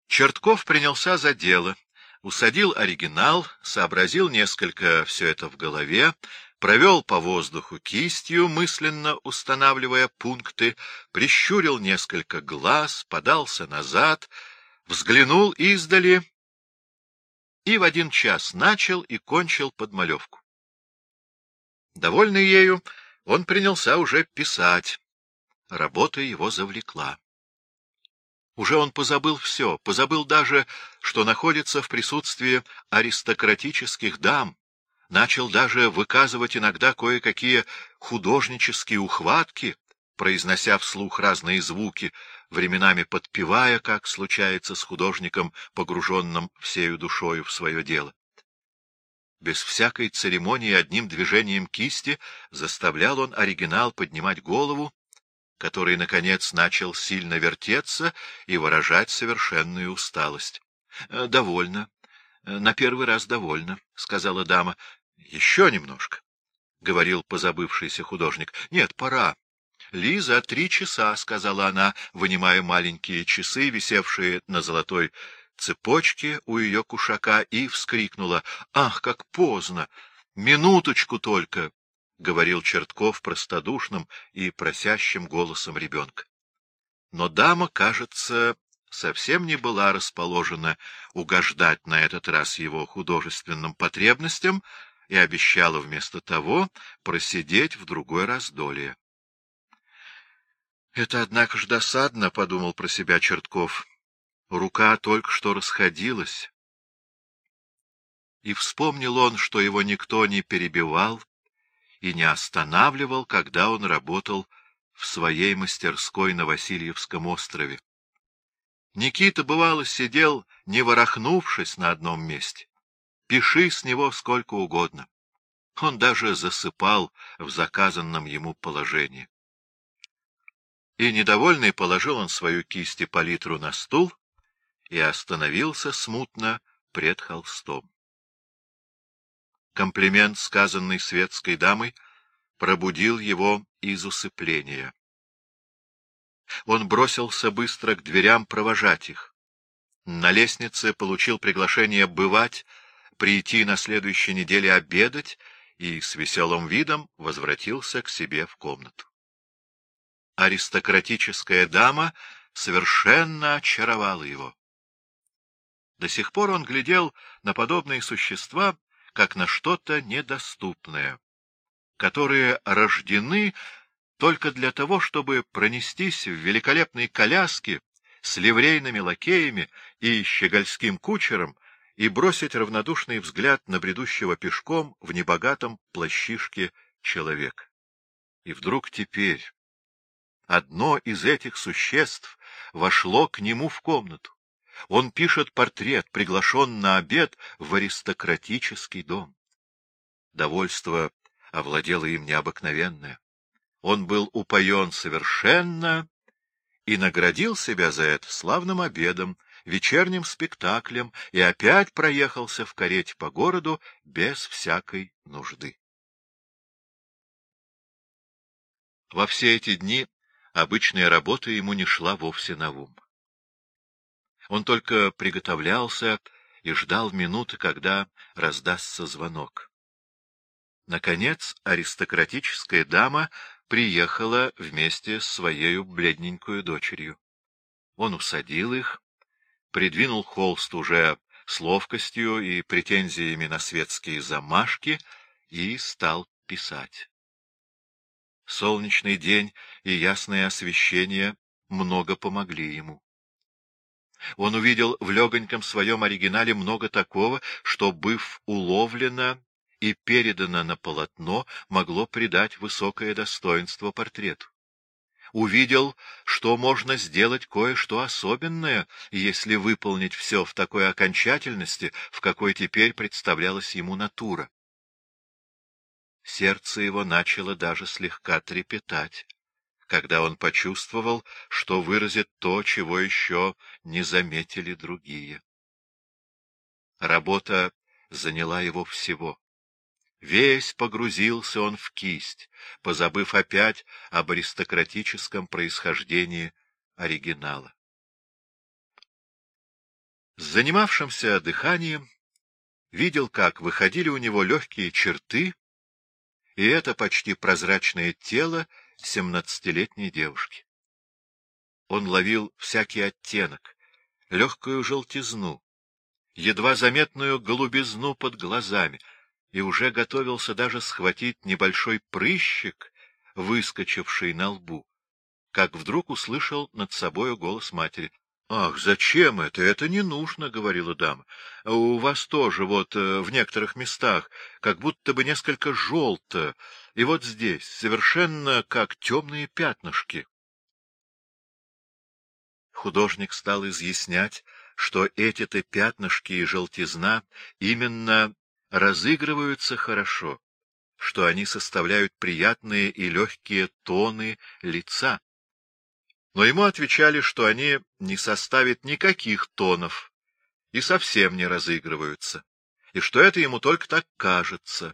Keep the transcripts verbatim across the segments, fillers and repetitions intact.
Чертков принялся за дело, усадил оригинал, сообразил несколько все это в голове, провел по воздуху кистью, мысленно устанавливая пункты, прищурил несколько глаз, подался назад, взглянул издали и в один час начал и кончил подмалевку. Довольный ею, он принялся уже писать. Работа его завлекла. Уже он позабыл все, позабыл даже, что находится в присутствии аристократических дам, начал даже выказывать иногда кое-какие художнические ухватки, произнося вслух разные звуки, временами подпевая, как случается с художником, погруженным всею душою в свое дело. Без всякой церемонии одним движением кисти заставлял он оригинал поднимать голову, который, наконец, начал сильно вертеться и выражать совершенную усталость. — Довольно. На первый раз довольно, — сказала дама. — Еще немножко, — говорил позабывшийся художник. — Нет, пора. — Лиза, три часа, — сказала она, вынимая маленькие часы, висевшие на золотой цепочке у ее кушака, и вскрикнула. — Ах, как поздно! Минуточку только! — говорил Чертков простодушным и просящим голосом ребенка. Но дама, кажется, совсем не была расположена угождать на этот раз его художественным потребностям и обещала вместо того просидеть в другой раз долее. — Это, однако ж, досадно, — подумал про себя Чертков. Рука только что расходилась. И вспомнил он, что его никто не перебивал и не останавливал, когда он работал в своей мастерской на Васильевском острове. Никита, бывало, сидел, не ворохнувшись на одном месте. Пиши с него сколько угодно. Он даже засыпал в заказанном ему положении. И, недовольный, положил он свою кисть и палитру на стул и остановился смутно пред холстом. Комплимент, сказанный светской дамой, пробудил его из усыпления. Он бросился быстро к дверям провожать их. На лестнице получил приглашение бывать, прийти на следующей неделе обедать и с веселым видом возвратился к себе в комнату. Аристократическая дама совершенно очаровала его. До сих пор он глядел на подобные существа, как на что-то недоступное, которые рождены только для того, чтобы пронестись в великолепной коляске с ливрейными лакеями и щегольским кучером и бросить равнодушный взгляд на бредущего пешком в небогатом плащишке человека. И вдруг теперь одно из этих существ вошло к нему в комнату. Он пишет портрет, приглашен на обед в аристократический дом. Довольство овладело им необыкновенное. Он был упоен совершенно и наградил себя за это славным обедом, вечерним спектаклем и опять проехался в карете по городу без всякой нужды. Во все эти дни обычная работа ему не шла вовсе на ум. Он только приготовлялся и ждал минуты, когда раздастся звонок. Наконец аристократическая дама приехала вместе с своею бледненькою дочерью. Он усадил их, придвинул холст уже с ловкостью и претензиями на светские замашки и стал писать. Солнечный день и ясное освещение много помогли ему. Он увидел в легоньком своем оригинале много такого, что, быв уловлено и передано на полотно, могло придать высокое достоинство портрету. Увидел, что можно сделать кое-что особенное, если выполнить все в такой окончательности, в какой теперь представлялась ему натура. Сердце его начало даже слегка трепетать, когда он почувствовал, что выразит то, чего еще не заметили другие. Работа заняла его всего. Весь погрузился он в кисть, позабыв опять об аристократическом происхождении оригинала. занимавшимся дыханием видел, как выходили у него легкие черты, и это почти прозрачное тело семнадцатилетней девушки. Он ловил всякий оттенок, легкую желтизну, едва заметную голубизну под глазами, и уже готовился даже схватить небольшой прыщик, выскочивший на лбу, как вдруг услышал над собою голос матери. — Ах, зачем это? Это не нужно, — говорила дама. — У вас тоже вот в некоторых местах как будто бы несколько желто, и вот здесь совершенно как темные пятнышки. Художник стал изъяснять, что эти-то пятнышки и желтизна именно разыгрываются хорошо, что они составляют приятные и легкие тоны лица. Но ему отвечали, что они не составят никаких тонов и совсем не разыгрываются, и что это ему только так кажется.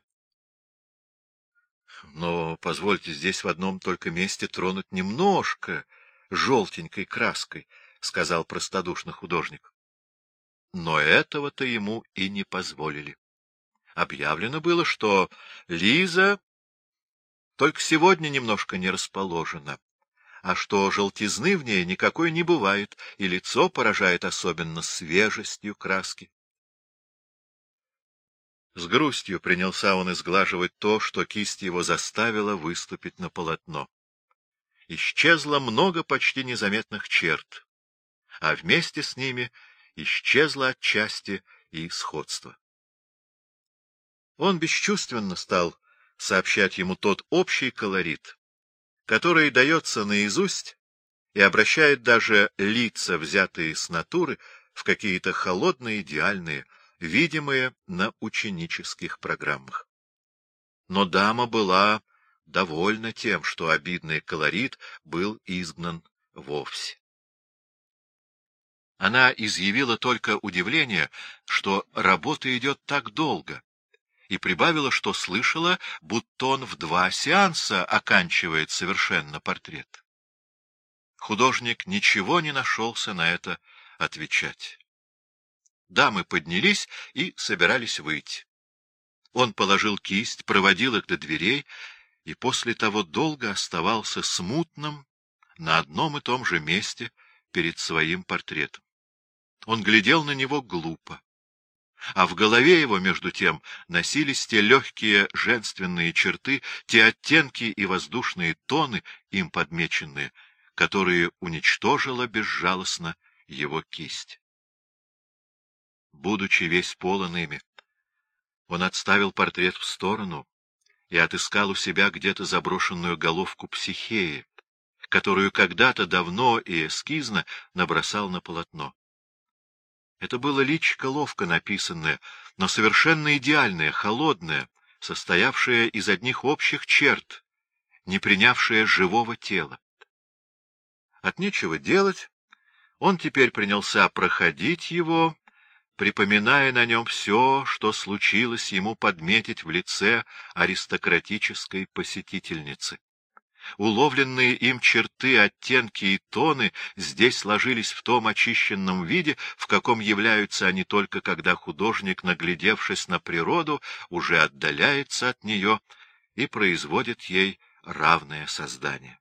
Но позвольте здесь в одном только месте тронуть немножко желтенькой краской, — сказал простодушно художник. Но этого-то ему и не позволили. Объявлено было, что Лиза только сегодня немножко не расположена, а что желтизны в ней никакой не бывает, и лицо поражает особенно свежестью краски. С грустью принялся он изглаживать то, что кисть его заставила выступить на полотно. Исчезло много почти незаметных черт, а вместе с ними исчезло отчасти и сходство. Он бесчувственно стал сообщать ему тот общий колорит, который дается наизусть и обращает даже лица, взятые с натуры, в какие-то холодные, идеальные, видимые на ученических программах. Но дама была довольна тем, что обидный колорит был изгнан вовсе. Она изъявила только удивление, что работа идет так долго, и прибавила, что слышала, будто он в два сеанса оканчивает совершенно портрет. Художник ничего не нашелся на это отвечать. Дамы поднялись и собирались выйти. Он положил кисть, проводил их до дверей, и после того долго оставался смутным на одном и том же месте перед своим портретом. Он глядел на него глупо, а в голове его, между тем, носились те легкие женственные черты, те оттенки и воздушные тоны, им подмеченные, которые уничтожила безжалостно его кисть. Будучи весь полон ими, он отставил портрет в сторону и отыскал у себя где-то заброшенную головку Психеи, которую когда-то давно и эскизно набросал на полотно. Это было личико ловко написанное, но совершенно идеальное, холодное, состоявшее из одних общих черт, не принявшее живого тела. От нечего делать, он теперь принялся проходить его, припоминая на нем все, что случилось ему подметить в лице аристократической посетительницы. Уловленные им черты, оттенки и тоны здесь ложились в том очищенном виде, в каком являются они только когда художник, наглядевшись на природу, уже отдаляется от нее и производит ей равное создание.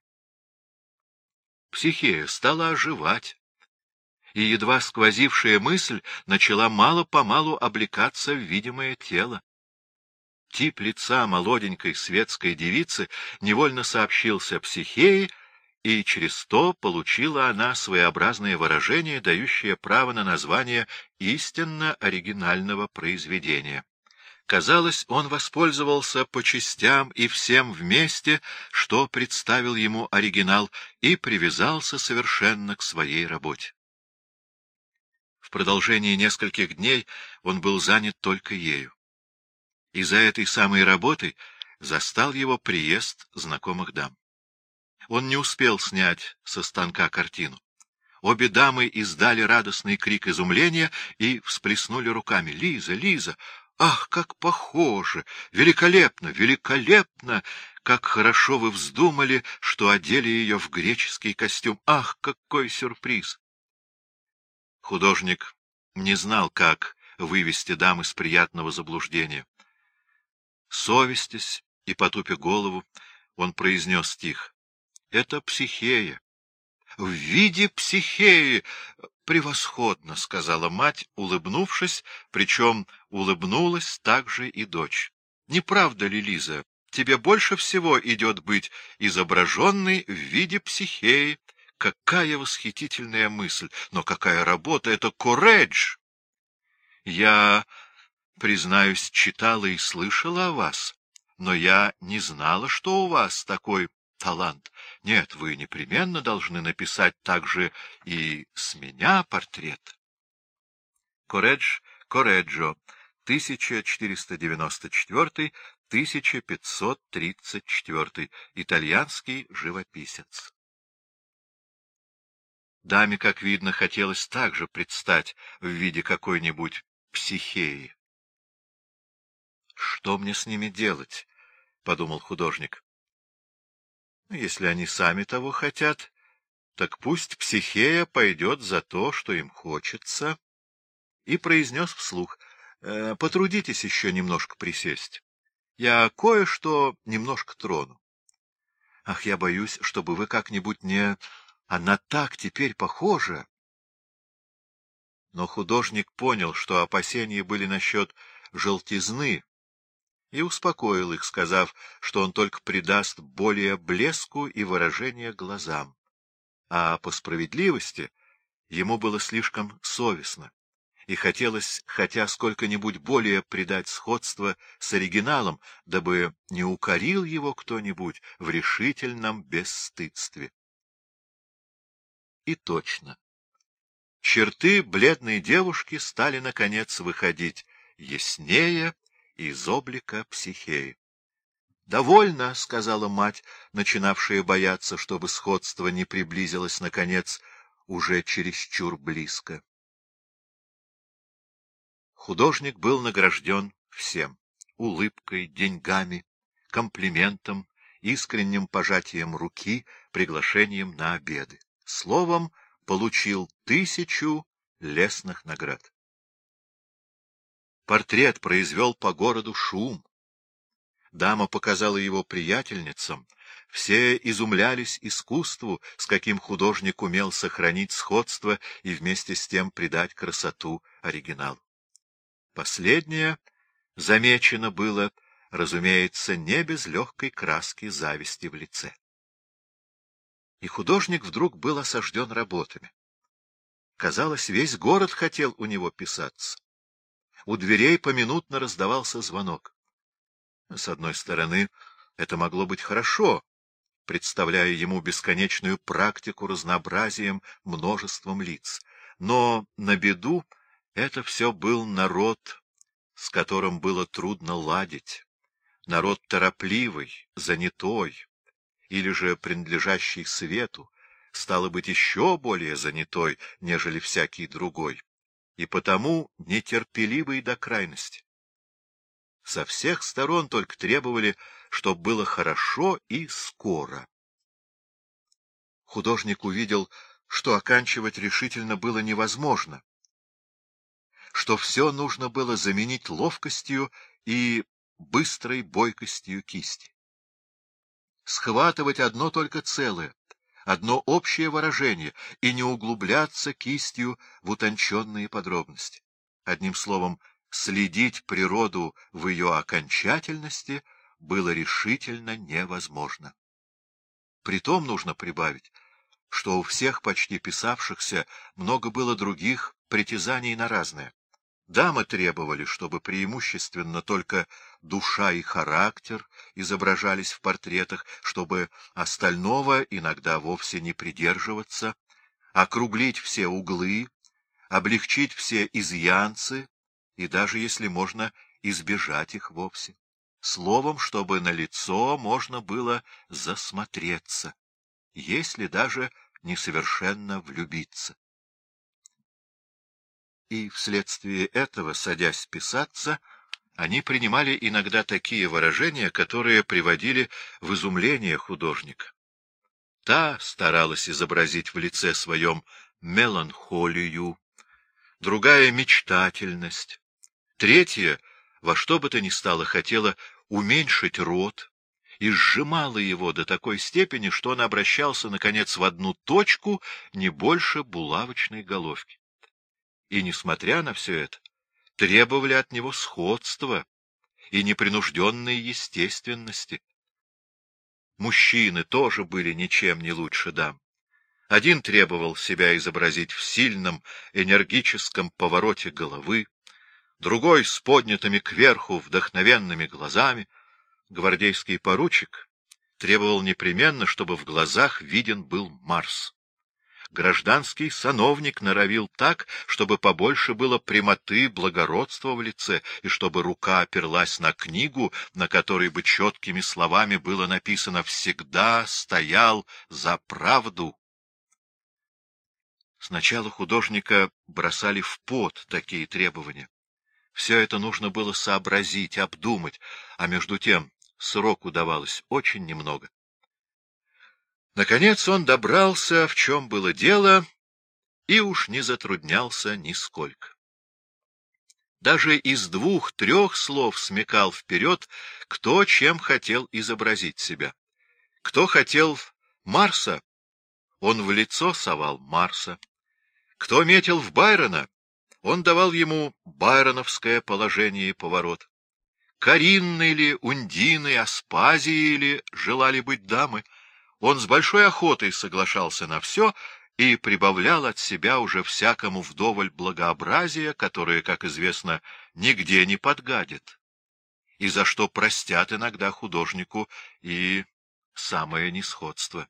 Психея стала оживать, и едва сквозившая мысль начала мало-помалу облекаться в видимое тело. Тип лица молоденькой светской девицы невольно сообщился Психее, и через то получила она своеобразное выражение, дающее право на название истинно оригинального произведения. Казалось, он воспользовался по частям и всем вместе, что представил ему оригинал, и привязался совершенно к своей работе. В продолжении нескольких дней он был занят только ею. И за этой самой работой застал его приезд знакомых дам. Он не успел снять со станка картину. Обе дамы издали радостный крик изумления и всплеснули руками. — Лиза, Лиза! Ах, как похоже! Великолепно, великолепно! Как хорошо вы вздумали, что одели ее в греческий костюм! Ах, какой сюрприз! Художник не знал, как вывести дам из приятного заблуждения. Совестясь и потупя голову, он произнес тихо: — Это психея. — В виде психеи! — Превосходно, — сказала мать, улыбнувшись, причем улыбнулась также и дочь. — Не правда ли, Лиза, тебе больше всего идет быть изображенной в виде психеи? Какая восхитительная мысль! Но какая работа! Это Коредж! Я, признаюсь, читала и слышала о вас, но я не знала, что у вас такой талант. Нет, вы непременно должны написать также и с меня портрет. Коредж Корреджо, тысяча четыреста девяносто четвёртый — тысяча пятьсот тридцать четвёртый, итальянский живописец. Даме, как видно, хотелось также предстать в виде какой-нибудь психеи. — Что мне с ними делать? — подумал художник. — Если они сами того хотят, так пусть психея пойдет за то, что им хочется. И произнес вслух: э, — Потрудитесь еще немножко присесть. Я кое-что немножко трону. Ах, я боюсь, чтобы вы как-нибудь не... Она так теперь похожа. Но художник понял, что опасения были насчет желтизны, и успокоил их, сказав, что он только придаст более блеску и выражения глазам. А по справедливости ему было слишком совестно, и хотелось хотя сколько-нибудь более придать сходство с оригиналом, дабы не укорил его кто-нибудь в решительном бесстыдстве. И точно. Черты бледной девушки стали, наконец, выходить яснее из облика психеи. — Довольно, — сказала мать, начинавшая бояться, чтобы сходство не приблизилось, наконец, уже чересчур близко. Художник был награжден всем — улыбкой, деньгами, комплиментом, искренним пожатием руки, приглашением на обеды. Словом, получил тысячу лестных наград. Портрет произвел по городу шум. Дама показала его приятельницам. Все изумлялись искусству, с каким художник умел сохранить сходство и вместе с тем придать красоту оригиналу. Последнее замечено было, разумеется, не без легкой краски зависти в лице. И художник вдруг был осажден работами. Казалось, весь город хотел у него писаться. У дверей поминутно раздавался звонок. С одной стороны, это могло быть хорошо, представляя ему бесконечную практику разнообразием, множеством лиц. Но на беду это все был народ, с которым было трудно ладить, народ торопливый, занятой, или же принадлежащий свету, стало быть, еще более занятой, нежели всякий другой, и потому нетерпеливый до крайности. Со всех сторон только требовали, чтобы было хорошо и скоро. Художник увидел, что оканчивать решительно было невозможно, что все нужно было заменить ловкостью и быстрой бойкостью кисти. Схватывать одно только целое, одно общее выражение и не углубляться кистью в утонченные подробности. Одним словом, следить природу в ее окончательности было решительно невозможно. Притом нужно прибавить, что у всех почти писавшихся много было других притязаний на разное. Дамы требовали, чтобы преимущественно только душа и характер изображались в портретах, чтобы остального иногда вовсе не придерживаться, округлить все углы, облегчить все изъянцы и даже, если можно, избежать их вовсе. Словом, чтобы на лицо можно было засмотреться, если даже несовершенно влюбиться. И вследствие этого, садясь писаться, они принимали иногда такие выражения, которые приводили в изумление художника. Та старалась изобразить в лице своем меланхолию, другая — мечтательность, третья — во что бы то ни стало хотела уменьшить рот, и сжимала его до такой степени, что он обращался, наконец, в одну точку, не больше булавочной головки. И, несмотря на все это, требовали от него сходства и непринужденной естественности. Мужчины тоже были ничем не лучше дам. Один требовал себя изобразить в сильном, энергическом повороте головы, другой — с поднятыми кверху вдохновенными глазами. Гвардейский поручик требовал непременно, чтобы в глазах виден был Марс. Гражданский сановник норовил так, чтобы побольше было прямоты, благородства в лице, и чтобы рука оперлась на книгу, на которой бы четкими словами было написано «Всегда стоял за правду». Сначала художника бросали в пот такие требования. Все это нужно было сообразить, обдумать, а между тем сроку давалось очень немного. Наконец он добрался, в чем было дело, и уж не затруднялся нисколько. Даже из двух-трех слов смекал вперед, кто чем хотел изобразить себя. Кто хотел Марса, он в лицо совал Марса. Кто метил в Байрона, он давал ему байроновское положение и поворот. Каринны ли, Ундины, Аспазии ли желали быть дамы, он с большой охотой соглашался на все и прибавлял от себя уже всякому вдоволь благообразия, которое, как известно, нигде не подгадит, и за что простят иногда художнику и самое несходство.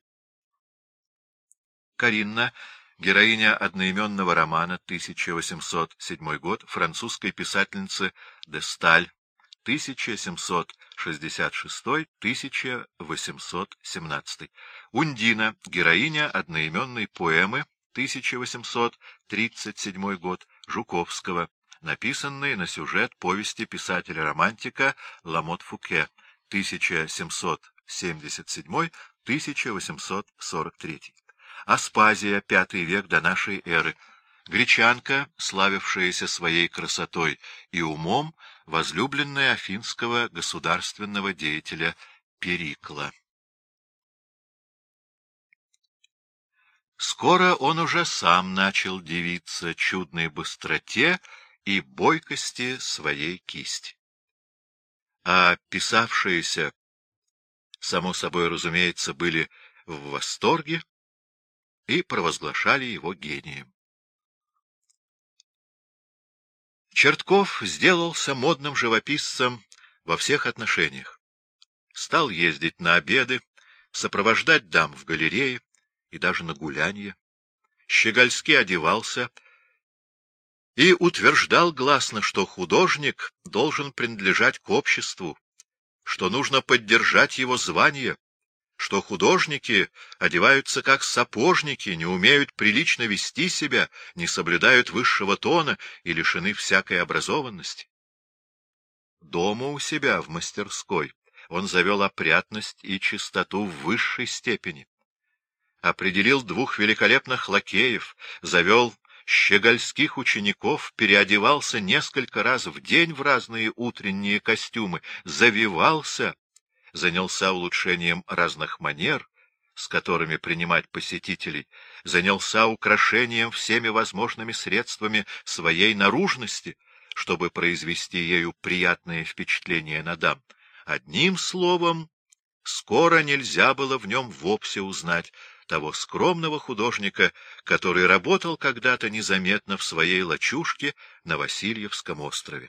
Каринна, героиня одноименного романа, тысяча восемьсот седьмой год, французской писательницы де Сталь, тысяча семьсот шестьдесят шестой — тысяча восемьсот семнадцатый. Ундина, героиня одноименной поэмы, тысяча восемьсот тридцать седьмой год, Жуковского, написанной на сюжет повести писателя-романтика Ламот Фуке, тысяча семьсот семьдесят седьмой — тысяча восемьсот сорок третий. Аспазия, пятый век до нашей эры. Гречанка, славившаяся своей красотой и умом, возлюбленная афинского государственного деятеля Перикла. Скоро он уже сам начал дивиться чудной быстроте и бойкости своей кисти. А писавшиеся, само собой разумеется, были в восторге и провозглашали его гением. Чертков сделался модным живописцем во всех отношениях. Стал ездить на обеды, сопровождать дам в галерее и даже на гулянье. Щегольски одевался и утверждал гласно, что художник должен принадлежать к обществу, что нужно поддержать его звание, что художники одеваются как сапожники, не умеют прилично вести себя, не соблюдают высшего тона и лишены всякой образованности. Дома у себя, в мастерской, он завел опрятность и чистоту в высшей степени. Определил двух великолепных лакеев, завел щегольских учеников, переодевался несколько раз в день в разные утренние костюмы, завивался, занялся улучшением разных манер, с которыми принимать посетителей, занялся украшением всеми возможными средствами своей наружности, чтобы произвести ею приятное впечатление на дам. Одним словом, скоро нельзя было в нем вовсе узнать того скромного художника, который работал когда-то незаметно в своей лачужке на Васильевском острове.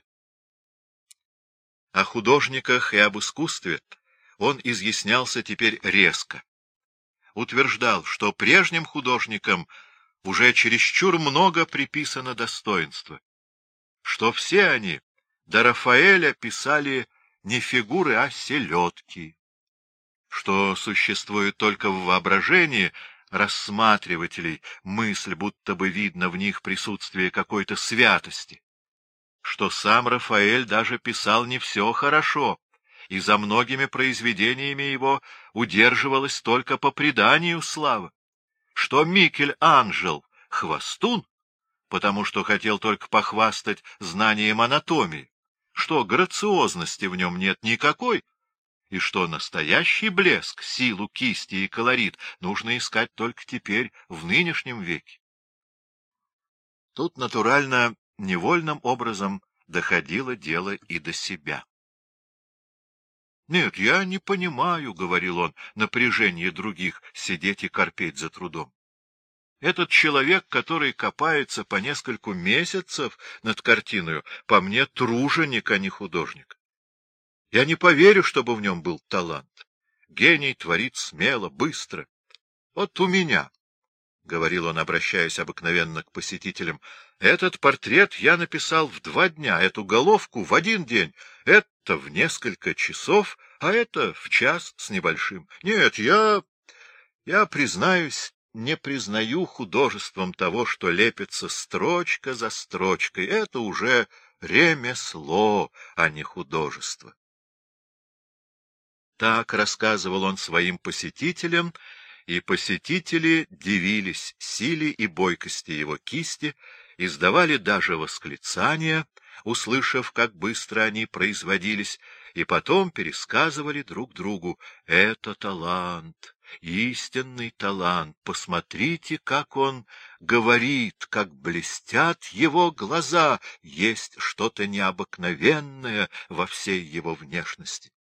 О художниках и об искусстве он изъяснялся теперь резко. Утверждал, что прежним художникам уже чересчур много приписано достоинства, что все они до Рафаэля писали не фигуры, а селедки, что существует только в воображении рассматривателей мысль, будто бы видно в них присутствие какой-то святости, что сам Рафаэль даже писал не все хорошо, и за многими произведениями его удерживалась только по преданию слава, что Микель-Анджел — хвостун, потому что хотел только похвастать знанием анатомии, что грациозности в нем нет никакой, и что настоящий блеск, силу кисти и колорит нужно искать только теперь, в нынешнем веке. Тут, натурально, невольным образом доходило дело и до себя. — Нет, я не понимаю, — говорил он, — напряжение других сидеть и корпеть за трудом. Этот человек, который копается по нескольку месяцев над картиною, по мне труженик, а не художник. Я не поверю, чтобы в нем был талант. Гений творит смело, быстро. Вот у меня, — говорил он, обращаясь обыкновенно к посетителям, — этот портрет я написал в два дня, эту головку в один день, это в несколько часов, а это в час с небольшим. Нет, я, я, признаюсь, не признаю художеством того, что лепится строчка за строчкой. Это уже ремесло, а не художество. Так рассказывал он своим посетителям, и посетители дивились силе и бойкости его кисти, издавали даже восклицания, услышав, как быстро они производились, и потом пересказывали друг другу: «Это талант, истинный талант, посмотрите, как он говорит, как блестят его глаза, есть что-то необыкновенное во всей его внешности».